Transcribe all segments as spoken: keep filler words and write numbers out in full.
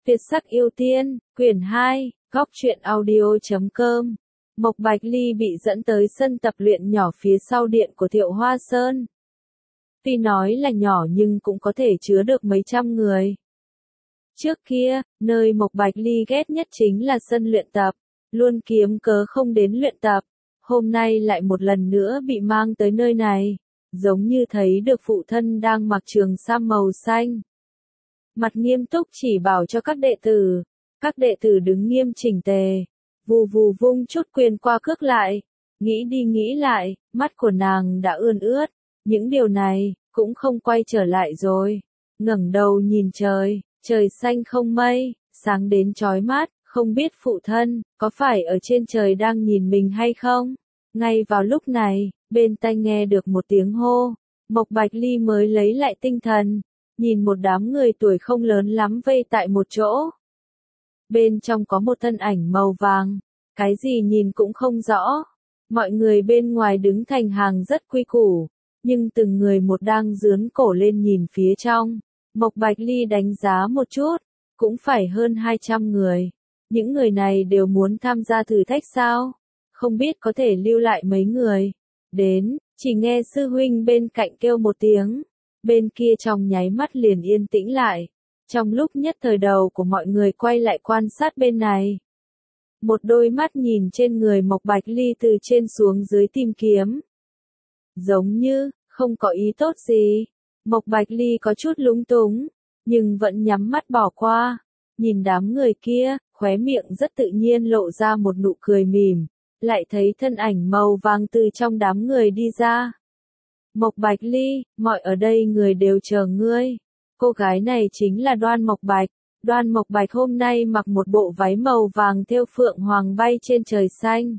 Việt sắc yêu tiên, quyển hai, góc truyện audio chấm com. Mộc Bạch Ly bị dẫn tới sân tập luyện nhỏ phía sau điện của Thiệu Hoa Sơn. Tuy nói là nhỏ nhưng cũng có thể chứa được mấy trăm người. Trước kia, nơi Mộc Bạch Ly ghét nhất chính là sân luyện tập, luôn kiếm cớ không đến luyện tập. Hôm nay lại một lần nữa bị mang tới nơi này, giống như thấy được phụ thân đang mặc trường sam màu xanh. Mặt nghiêm túc chỉ bảo cho các đệ tử, các đệ tử đứng nghiêm chỉnh tề, vù vù vung chút quyền qua cước lại, nghĩ đi nghĩ lại, mắt của nàng đã ươn ướt, những điều này, cũng không quay trở lại rồi, ngẩng đầu nhìn trời, trời xanh không mây, sáng đến chói mắt, không biết phụ thân, có phải ở trên trời đang nhìn mình hay không? Ngay vào lúc này, bên tai nghe được một tiếng hô, Mộc Bạch Ly mới lấy lại tinh thần, nhìn một đám người tuổi không lớn lắm vây tại một chỗ. Bên trong có một thân ảnh màu vàng, cái gì nhìn cũng không rõ. Mọi người bên ngoài đứng thành hàng rất quy củ, nhưng từng người một đang dướn cổ lên nhìn phía trong. Mộc Bạch Ly đánh giá một chút, cũng phải hơn hai trăm người. Những người này đều muốn tham gia thử thách sao? Không biết có thể lưu lại mấy người. Đến, chỉ nghe sư huynh bên cạnh kêu một tiếng. Bên kia trong nháy mắt liền yên tĩnh lại. Trong lúc nhất thời đầu của mọi người quay lại quan sát bên này. Một đôi mắt nhìn trên người Mộc Bạch Ly từ trên xuống dưới tìm kiếm. Giống như, không có ý tốt gì. Mộc Bạch Ly có chút lúng túng, nhưng vẫn nhắm mắt bỏ qua. Nhìn đám người kia, khóe miệng rất tự nhiên lộ ra một nụ cười mỉm. Lại thấy thân ảnh màu vàng từ trong đám người đi ra. Mộc Bạch Ly, mọi ở đây người đều chờ ngươi. Cô gái này chính là Đoan Mộc Bạch. Đoan Mộc Bạch hôm nay mặc một bộ váy màu vàng thêu phượng hoàng bay trên trời xanh.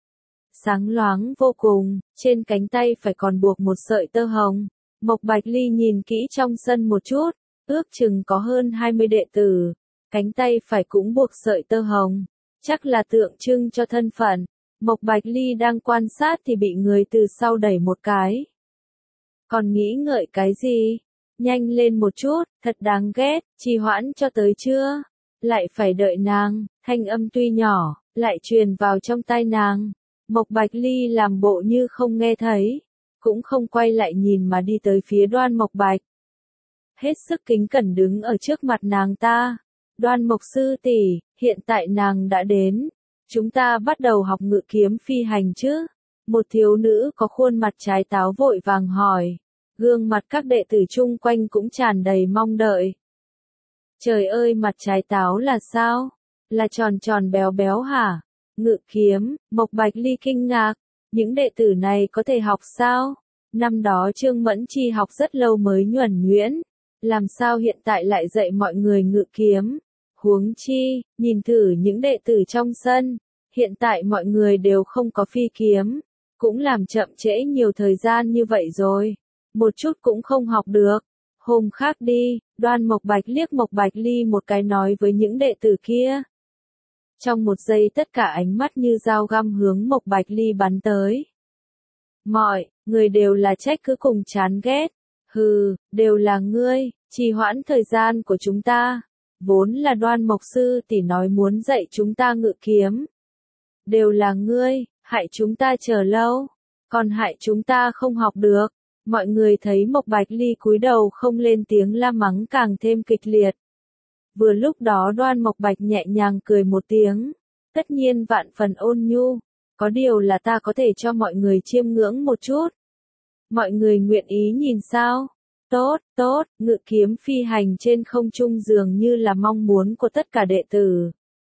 Sáng loáng vô cùng, trên cánh tay phải còn buộc một sợi tơ hồng. Mộc Bạch Ly nhìn kỹ trong sân một chút, ước chừng có hơn hai mươi đệ tử. Cánh tay phải cũng buộc sợi tơ hồng, chắc là tượng trưng cho thân phận. Mộc Bạch Ly đang quan sát thì bị người từ sau đẩy một cái. Còn nghĩ ngợi cái gì? Nhanh lên một chút, thật đáng ghét, trì hoãn cho tới chưa? Lại phải đợi nàng, thanh âm tuy nhỏ, lại truyền vào trong tai nàng. Mộc Bạch Ly làm bộ như không nghe thấy, cũng không quay lại nhìn mà đi tới phía Đoan Mộc Bạch. Hết sức kính cẩn đứng ở trước mặt nàng ta. Đoan Mộc sư tỷ, hiện tại nàng đã đến. Chúng ta bắt đầu học ngự kiếm phi hành chứ? Một thiếu nữ có khuôn mặt trái táo vội vàng hỏi. Gương mặt các đệ tử chung quanh cũng tràn đầy mong đợi. Trời ơi, mặt trái táo là sao? Là tròn tròn béo béo hả? Ngự kiếm, Mộc Bạch Ly kinh ngạc. Những đệ tử này có thể học sao? Năm đó Trương Mẫn Chi học rất lâu mới nhuần nhuyễn. Làm sao hiện tại lại dạy mọi người ngự kiếm? Huống chi, nhìn thử những đệ tử trong sân. Hiện tại mọi người đều không có phi kiếm. Cũng làm chậm trễ nhiều thời gian như vậy rồi. Một chút cũng không học được. Hôm khác đi, Đoan Mộc Bạch liếc Mộc Bạch Ly một cái nói với những đệ tử kia. Trong một giây tất cả ánh mắt như dao găm hướng Mộc Bạch Ly bắn tới. Mọi người đều là trách cứ cùng chán ghét. Hừ, đều là ngươi, trì hoãn thời gian của chúng ta. Vốn là Đoan Mộc sư tỷ nói muốn dạy chúng ta ngự kiếm. Đều là ngươi, hại chúng ta chờ lâu, còn hại chúng ta không học được. Mọi người thấy Mộc Bạch Ly cúi đầu không lên tiếng la mắng càng thêm kịch liệt. Vừa lúc đó Đoan Mộc Bạch nhẹ nhàng cười một tiếng, tất nhiên vạn phần ôn nhu, có điều là ta có thể cho mọi người chiêm ngưỡng một chút. Mọi người nguyện ý nhìn sao? Tốt, tốt, ngự kiếm phi hành trên không trung dường như là mong muốn của tất cả đệ tử.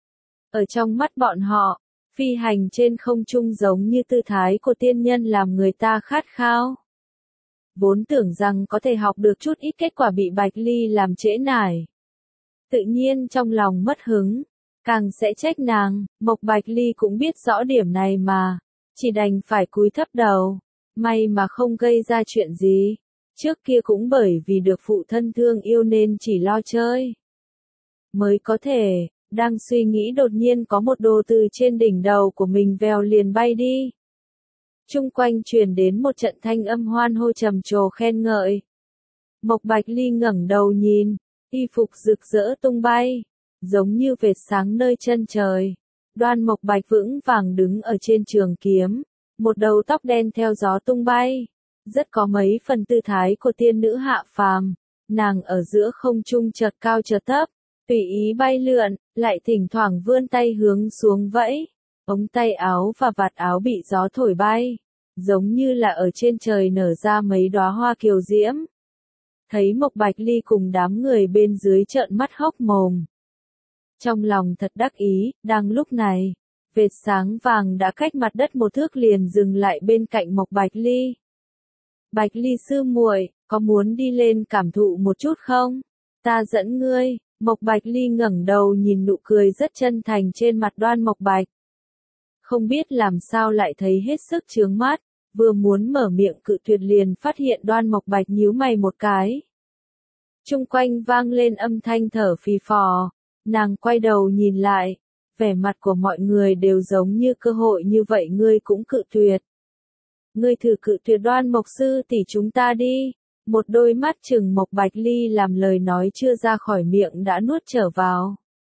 Ở trong mắt bọn họ, phi hành trên không trung giống như tư thái của tiên nhân làm người ta khát khao. Vốn tưởng rằng có thể học được chút ít kết quả bị Bạch Ly làm trễ nải. Tự nhiên trong lòng mất hứng, càng sẽ trách nàng. Mộc Bạch Ly cũng biết rõ điểm này mà, chỉ đành phải cúi thấp đầu, may mà không gây ra chuyện gì. Trước kia cũng bởi vì được phụ thân thương yêu nên chỉ lo chơi. Mới có thể, đang suy nghĩ đột nhiên có một đồ từ trên đỉnh đầu của mình vèo liền bay đi. Trung quanh truyền đến một trận thanh âm hoan hô trầm trồ khen ngợi. Mộc Bạch Ly ngẩng đầu nhìn, y phục rực rỡ tung bay, giống như vệt sáng nơi chân trời. Đoan Mộc Bạch vững vàng đứng ở trên trường kiếm, một đầu tóc đen theo gió tung bay, rất có mấy phần tư thái của tiên nữ hạ phàm. Nàng ở giữa không trung chợt cao chợt thấp, tùy ý bay lượn, lại thỉnh thoảng vươn tay hướng xuống vẫy. Ống tay áo và vạt áo bị gió thổi bay, giống như là ở trên trời nở ra mấy đóa hoa kiều diễm. Thấy Mộc Bạch Ly cùng đám người bên dưới trợn mắt hốc mồm. Trong lòng thật đắc ý, đang lúc này, vệt sáng vàng đã cách mặt đất một thước liền dừng lại bên cạnh Mộc Bạch Ly. Bạch Ly sư muội, có muốn đi lên cảm thụ một chút không? Ta dẫn ngươi. Mộc Bạch Ly ngẩng đầu nhìn nụ cười rất chân thành trên mặt Đoan Mộc Bạch. Không biết làm sao lại thấy hết sức chướng mắt, vừa muốn mở miệng cự tuyệt liền phát hiện Đoan Mộc Bạch nhíu mày một cái. Chung quanh vang lên âm thanh thở phì phò, nàng quay đầu nhìn lại, vẻ mặt của mọi người đều giống như cơ hội như vậy ngươi cũng cự tuyệt. Ngươi thử cự tuyệt Đoan Mộc sư tỷ chúng ta đi. Một đôi mắt trừng Mộc Bạch Ly làm lời nói chưa ra khỏi miệng đã nuốt trở vào.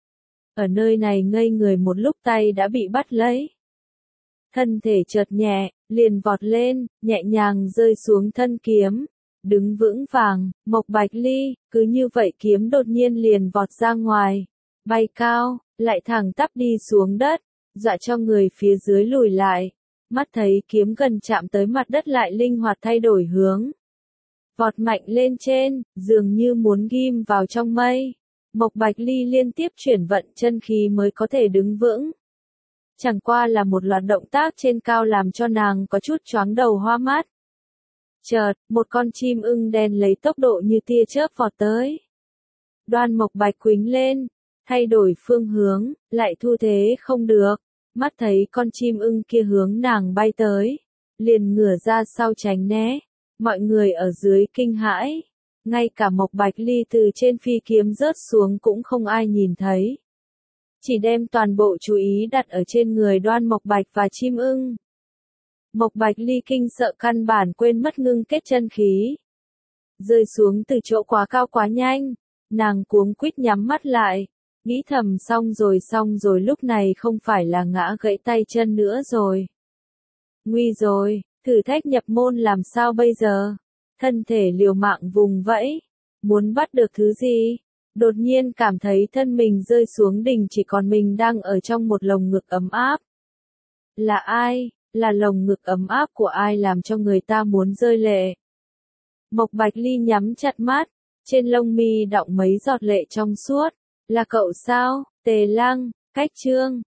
Ở nơi này ngây người một lúc tay đã bị bắt lấy. Thân thể chợt nhẹ, liền vọt lên, nhẹ nhàng rơi xuống thân kiếm. Đứng vững vàng, Mộc Bạch Ly, cứ như vậy kiếm đột nhiên liền vọt ra ngoài. Bay cao, lại thẳng tắp đi xuống đất, dọa cho người phía dưới lùi lại. Mắt thấy kiếm gần chạm tới mặt đất lại linh hoạt thay đổi hướng. Vọt mạnh lên trên, dường như muốn ghim vào trong mây. Mộc Bạch Ly liên tiếp chuyển vận chân khí mới có thể đứng vững. Chẳng qua là một loạt động tác trên cao làm cho nàng có chút choáng đầu hoa mắt. Chợt, một con chim ưng đen lấy tốc độ như tia chớp vọt tới. Đoan Mộc Bạch quĩnh lên, thay đổi phương hướng, lại thu thế không được. Mắt thấy con chim ưng kia hướng nàng bay tới, liền ngửa ra sau tránh né. Mọi người ở dưới kinh hãi, ngay cả Mộc Bạch Ly từ trên phi kiếm rớt xuống cũng không ai nhìn thấy. Chỉ đem toàn bộ chú ý đặt ở trên người Đoan Mộc Bạch và chim ưng. Mộc Bạch Ly kinh sợ căn bản quên mất ngưng kết chân khí. Rơi xuống từ chỗ quá cao quá nhanh, nàng cuống quýt nhắm mắt lại, nghĩ thầm xong rồi xong rồi lúc này không phải là ngã gãy tay chân nữa rồi. Nguy rồi. Thử thách nhập môn làm sao bây giờ? Thân thể liều mạng vùng vẫy, muốn bắt được thứ gì? Đột nhiên cảm thấy thân mình rơi xuống đỉnh chỉ còn mình đang ở trong một lồng ngực ấm áp. Là ai? Là lồng ngực ấm áp của ai làm cho người ta muốn rơi lệ? Mộc Bạch Ly nhắm chặt mắt, trên lông mi đọng mấy giọt lệ trong suốt. Là cậu sao? Tề Lăng, Cách Trương.